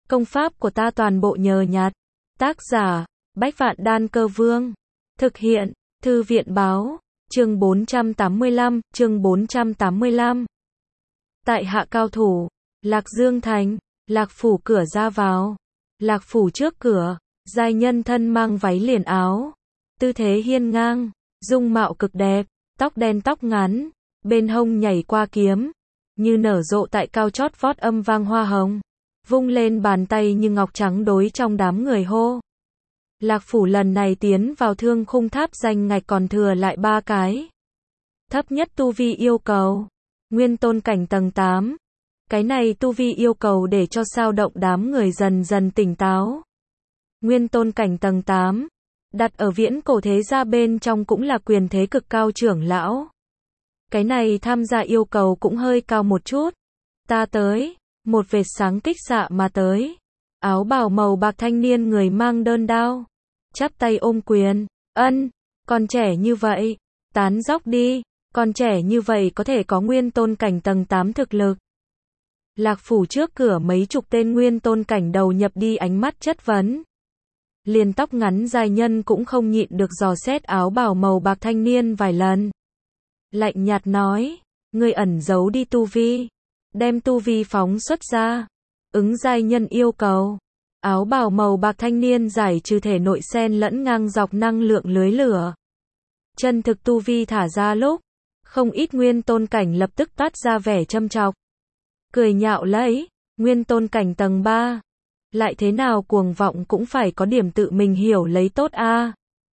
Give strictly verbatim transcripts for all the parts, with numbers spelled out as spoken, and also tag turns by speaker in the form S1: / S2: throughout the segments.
S1: Công pháp của ta toàn bộ nhờ nhặt. Tác giả, Bách Vạn Đan Cơ Vương. Thực hiện, Thư viện Báo. Chương bốn trăm tám mươi lăm, chương bốn trăm tám mươi lăm. Tại hạ cao thủ, Lạc Dương Thành, Lạc phủ cửa ra vào. Lạc phủ trước cửa, giai nhân thân mang váy liền áo, tư thế hiên ngang, dung mạo cực đẹp, tóc đen tóc ngắn, bên hông nhảy qua kiếm, như nở rộ tại cao chót vót âm vang hoa hồng, vung lên bàn tay như ngọc trắng đối trong đám người hô. Lạc phủ lần này tiến vào thương khung tháp danh ngạch còn thừa lại ba cái. Thấp nhất tu vi yêu cầu, nguyên tôn cảnh tầng tám. Cái này tu vi yêu cầu để cho sao động đám người dần dần tỉnh táo. Nguyên tôn cảnh tầng tám, đặt ở viễn cổ thế gia bên trong cũng là quyền thế cực cao trưởng lão. Cái này tham gia yêu cầu cũng hơi cao một chút. Ta tới, một vệt sáng kích xạ mà tới. Áo bào màu bạc thanh niên người mang đơn đao, chắp tay ôm quyền, ân, còn trẻ như vậy, tán dóc đi, còn trẻ như vậy có thể có nguyên tôn cảnh tầng tám thực lực. Lạc phủ trước cửa mấy chục tên nguyên tôn cảnh đầu nhập đi ánh mắt chất vấn. Liền tóc ngắn dài nhân cũng không nhịn được dò xét áo bào màu bạc thanh niên vài lần. Lạnh nhạt nói, ngươi ẩn giấu đi tu vi, đem tu vi phóng xuất ra, ứng giai nhân yêu cầu. Áo bào màu bạc thanh niên giải trừ thể nội xen lẫn ngang dọc năng lượng lưới lửa. Chân thực tu vi thả ra lúc, không ít nguyên tôn cảnh lập tức toát ra vẻ châm chọc. Cười nhạo lấy, nguyên tôn cảnh tầng ba. Lại thế nào cuồng vọng cũng phải có điểm tự mình hiểu lấy tốt a.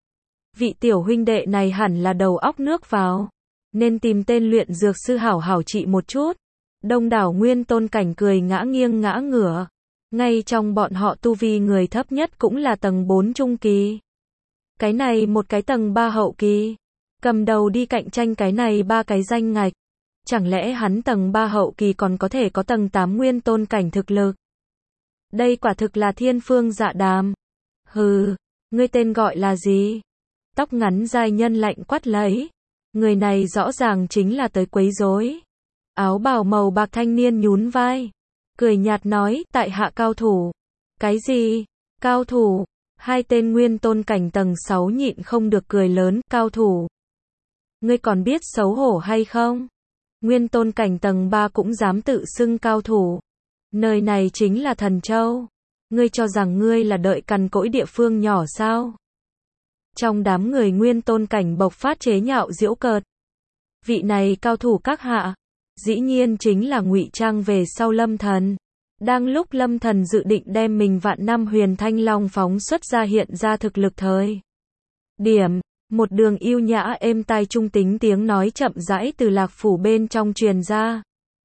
S1: Vị tiểu huynh đệ này hẳn là đầu óc nước vào, nên tìm tên luyện dược sư hảo hảo trị một chút. Đông đảo nguyên tôn cảnh cười ngã nghiêng ngã ngửa. Ngay trong bọn họ tu vi người thấp nhất cũng là tầng bốn trung kỳ. Cái này một cái tầng ba hậu kỳ. Cầm đầu đi cạnh tranh cái này ba cái danh ngạch. Chẳng lẽ hắn tầng ba hậu kỳ còn có thể có tầng tám nguyên tôn cảnh thực lực? Đây quả thực là thiên phương dạ đàm. Hừ, ngươi tên gọi là gì? Tóc ngắn giai nhân lạnh quát lấy. Người này rõ ràng chính là tới quấy rối. Áo bào màu bạc thanh niên nhún vai, cười nhạt nói, tại hạ cao thủ. Cái gì? Cao thủ? Hai tên nguyên tôn cảnh tầng sáu nhịn không được cười lớn, cao thủ. Ngươi còn biết xấu hổ hay không? Nguyên tôn cảnh tầng ba cũng dám tự xưng cao thủ. Nơi này chính là Thần Châu. Ngươi cho rằng ngươi là đợi cằn cỗi địa phương nhỏ sao? Trong đám người nguyên tôn cảnh bộc phát chế nhạo giễu cợt. Vị này cao thủ các hạ, dĩ nhiên chính là ngụy trang về sau Lâm Thần. Đang lúc Lâm Thần dự định đem mình vạn năm huyền thanh long phóng xuất ra hiện ra thực lực thời điểm, một đường yêu nhã êm tai trung tính tiếng nói chậm rãi từ Lạc phủ bên trong truyền ra.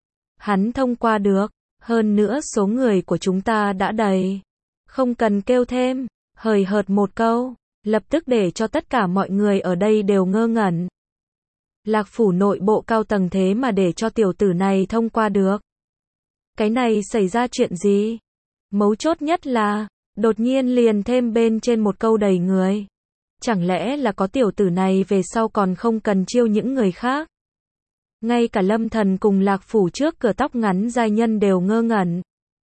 S1: Hắn thông qua được, hơn nữa số người của chúng ta đã đầy. Không cần kêu thêm, hời hợt một câu, lập tức để cho tất cả mọi người ở đây đều ngơ ngẩn. Lạc phủ nội bộ cao tầng thế mà để cho tiểu tử này thông qua được. Cái này xảy ra chuyện gì? Mấu chốt nhất là, đột nhiên liền thêm bên trên một câu đầy người. Chẳng lẽ là có tiểu tử này về sau còn không cần chiêu những người khác? Ngay cả Lâm Thần cùng Lạc phủ trước cửa tóc ngắn giai nhân đều ngơ ngẩn.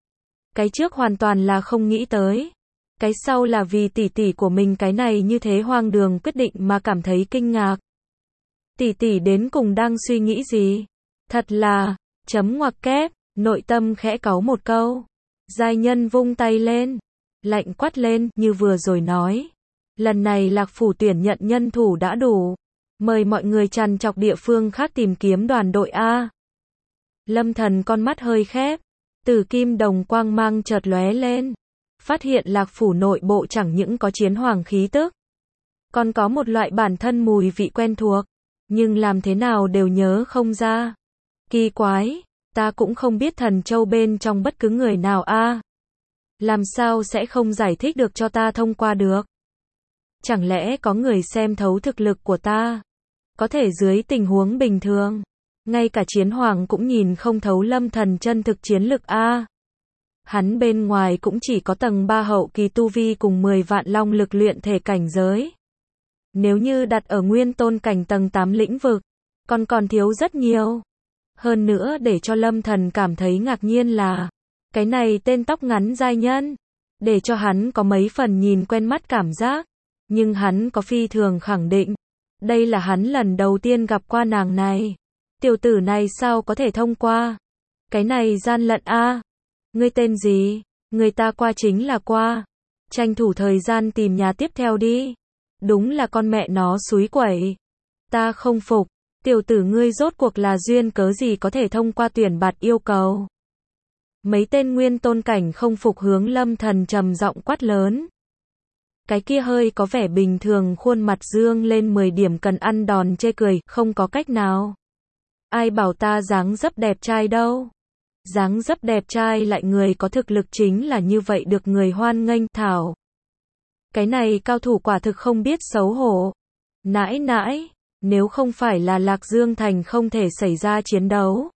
S1: Cái trước hoàn toàn là không nghĩ tới. Cái sau là vì tỷ tỷ của mình cái này như thế hoang đường quyết định mà cảm thấy kinh ngạc. Tỷ tỷ đến cùng đang suy nghĩ gì? Thật là, chấm ngoặc kép, nội tâm khẽ cáu một câu. Giai nhân vung tay lên, lạnh quát lên, như vừa rồi nói. Lần này Lạc phủ tuyển nhận nhân thủ đã đủ. Mời mọi người trằn trọc địa phương khác tìm kiếm đoàn đội A. Lâm Thần con mắt hơi khép, tử kim đồng quang mang chợt lóe lên. Phát hiện Lạc phủ nội bộ chẳng những có chiến hoàng khí tức, còn có một loại bản thân mùi vị quen thuộc. Nhưng làm thế nào đều nhớ không ra. Kỳ quái, ta cũng không biết Thần Châu bên trong bất cứ người nào a. Làm sao sẽ không giải thích được cho ta thông qua được? Chẳng lẽ có người xem thấu thực lực của ta? Có thể dưới tình huống bình thường, ngay cả chiến hoàng cũng nhìn không thấu Lâm Thần chân thực chiến lực a. Hắn bên ngoài cũng chỉ có tầng ba hậu kỳ tu vi cùng mười vạn long lực luyện thể cảnh giới. Nếu như đặt ở nguyên tôn cảnh tầng tám lĩnh vực, còn còn thiếu rất nhiều. Hơn nữa để cho Lâm Thần cảm thấy ngạc nhiên là, Cái này tên tóc ngắn giai nhân, để cho hắn có mấy phần nhìn quen mắt cảm giác, nhưng hắn có phi thường khẳng định, đây là hắn lần đầu tiên gặp qua nàng này. Tiểu tử này sao có thể thông qua? Cái này gian lận a. Ngươi tên gì? Người ta qua chính là qua. Tranh thủ thời gian tìm nhà tiếp theo đi. Đúng là con mẹ nó xúi quẩy. Ta không phục, tiểu tử ngươi rốt cuộc là duyên cớ gì có thể thông qua tuyển bạt yêu cầu. Mấy tên nguyên tôn cảnh không phục hướng Lâm Thần trầm giọng quát lớn. Cái kia hơi có vẻ bình thường khuôn mặt dương lên mười điểm cần ăn đòn chê cười, không có cách nào. Ai bảo ta dáng dấp đẹp trai đâu. Dáng dấp đẹp trai lại người có thực lực chính là như vậy được người hoan nghênh, thảo. Cái này cao thủ quả thực không biết xấu hổ. Nãi nãi, nếu không phải là Lạc Dương Thành không thể xảy ra chiến đấu.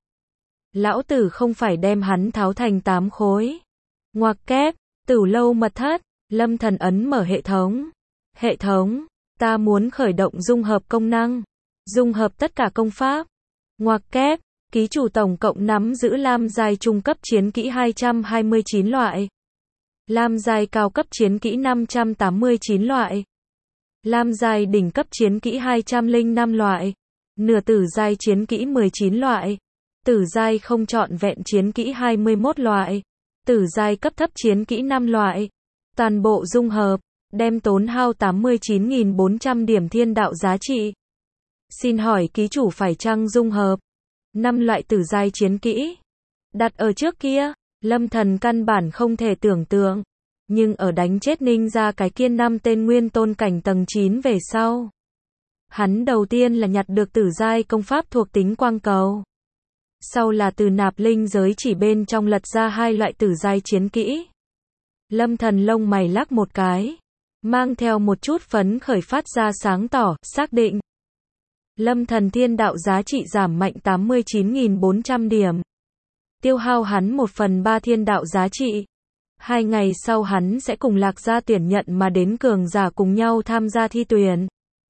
S1: Lão tử không phải đem hắn tháo thành tám khối. Ngoặc kép, Tử Lâu mật thất, Lâm Thần ấn mở hệ thống. Hệ thống, ta muốn khởi động dung hợp công năng. Dung hợp tất cả công pháp. Ngoặc kép, ký chủ tổng cộng nắm giữ lam giai trung cấp chiến kỹ hai trăm hai mươi chín loại. Lam giai cao cấp chiến kỹ năm trăm tám mươi chín loại. Lam giai đỉnh cấp chiến kỹ hai trăm lẻ năm loại. Nửa tử giai chiến kỹ mười chín loại. Tử giai không trọn vẹn chiến kỹ hai mươi mốt loại. Tử giai cấp thấp chiến kỹ năm loại. Toàn bộ dung hợp, đem tốn hao tám mươi chín nghìn bốn trăm điểm thiên đạo giá trị. Xin hỏi ký chủ phải chăng dung hợp năm loại tử giai chiến kỹ? Đặt ở trước kia, Lâm Thần căn bản không thể tưởng tượng. Nhưng ở đánh chết ninh ra cái kia năm tên nguyên tôn cảnh tầng chín về sau. Hắn đầu tiên là nhặt được tử giai công pháp thuộc tính quang cầu. Sau là từ nạp linh giới chỉ bên trong lật ra hai loại tử giai chiến kỹ. Lâm Thần lông mày lắc một cái, mang theo một chút phấn khởi phát ra sáng tỏ, xác định. Lâm Thần thiên đạo giá trị giảm mạnh tám mươi chín nghìn bốn trăm điểm. Tiêu hao hắn một phần ba thiên đạo giá trị. Hai ngày sau hắn sẽ cùng Lạc gia tuyển nhận mà đến cường giả cùng nhau tham gia thi tuyển.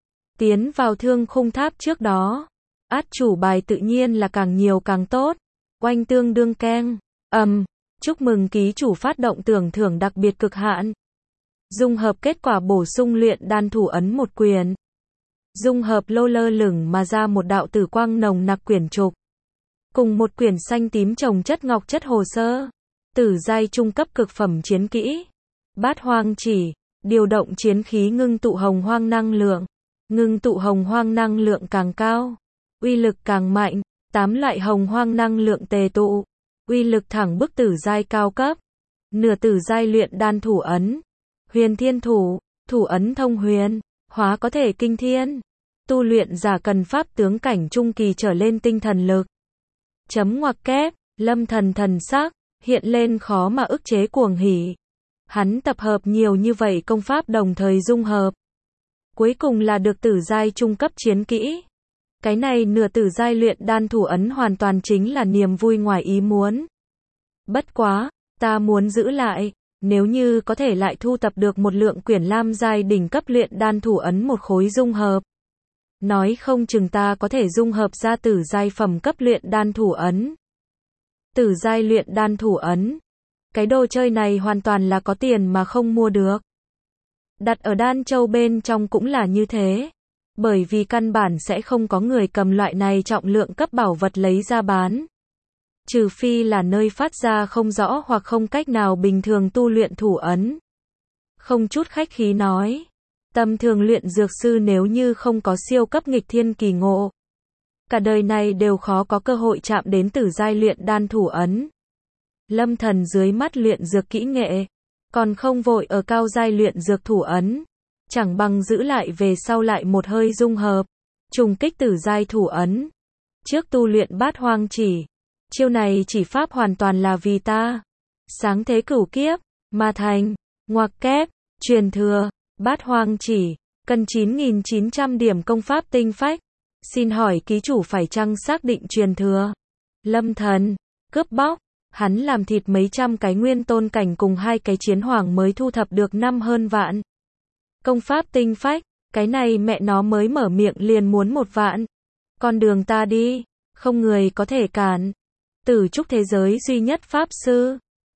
S1: Tiến vào thương khung tháp trước đó. Át chủ bài tự nhiên là càng nhiều càng tốt. Oanh tương đương keng. Ầm. Um, chúc mừng ký chủ phát động tưởng thưởng đặc biệt cực hạn. Dung hợp kết quả bổ sung luyện đan thủ ấn một quyền. Dung hợp lô lơ lửng mà ra một đạo tử quang nồng nặc quyển trục. Cùng một quyển xanh tím trồng chất ngọc chất hồ sơ. Tử giai trung cấp cực phẩm chiến kỹ. Bát hoang chỉ. Điều động chiến khí ngưng tụ hồng hoang năng lượng. Ngưng tụ hồng hoang năng lượng càng cao. Uy lực càng mạnh. Tám loại hồng hoang năng lượng tề tụ. Uy lực thẳng bức tử giai cao cấp. Nửa tử giai luyện đan thủ ấn. Huyền thiên thủ. Thủ ấn thông huyền. Hóa có thể kinh thiên. Tu luyện giả cần pháp tướng cảnh trung kỳ trở lên tinh thần lực. Chấm ngoặc kép. Lâm Thần thần sắc hiện lên khó mà ức chế cuồng hỉ. Hắn tập hợp nhiều như vậy công pháp đồng thời dung hợp. Cuối cùng là được tử giai trung cấp chiến kỹ. Cái này nửa tử giai luyện đan thủ ấn hoàn toàn chính là niềm vui ngoài ý muốn. Bất quá, ta muốn giữ lại, nếu như có thể lại thu tập được một lượng quyển lam giai đỉnh cấp luyện đan thủ ấn một khối dung hợp. Nói không chừng ta có thể dung hợp ra tử giai phẩm cấp luyện đan thủ ấn. Tử giai luyện đan thủ ấn. Cái đồ chơi này hoàn toàn là có tiền mà không mua được. Đặt ở Đan Châu bên trong cũng là như thế. Bởi vì căn bản sẽ không có người cầm loại này trọng lượng cấp bảo vật lấy ra bán. Trừ phi là nơi phát ra không rõ hoặc không cách nào bình thường tu luyện thủ ấn. Không chút khách khí nói. Tầm thường luyện dược sư nếu như không có siêu cấp nghịch thiên kỳ ngộ. Cả đời này đều khó có cơ hội chạm đến tử giai luyện đan thủ ấn. Lâm Thần dưới mắt luyện dược kỹ nghệ. Còn không vội ở cao giai luyện dược thủ ấn. Chẳng bằng giữ lại về sau lại một hơi dung hợp. Trùng kích tử giai thủ ấn. Trước tu luyện bát hoang chỉ. Chiêu này chỉ pháp hoàn toàn là vì ta. Sáng thế cửu kiếp. Mà thành. Ngoặc kép. Truyền thừa. Bát hoang chỉ. Cần chín nghìn chín trăm điểm công pháp tinh phách. Xin hỏi ký chủ phải chăng xác định truyền thừa? Lâm Thần. Cướp bóc. Hắn làm thịt mấy trăm cái nguyên tôn cảnh cùng hai cái chiến hoàng mới thu thập được năm hơn vạn. Công pháp tinh phách, cái này mẹ nó mới mở miệng liền muốn một vạn. Con đường ta đi, không người có thể cản. Tử trúc thế giới duy nhất pháp sư.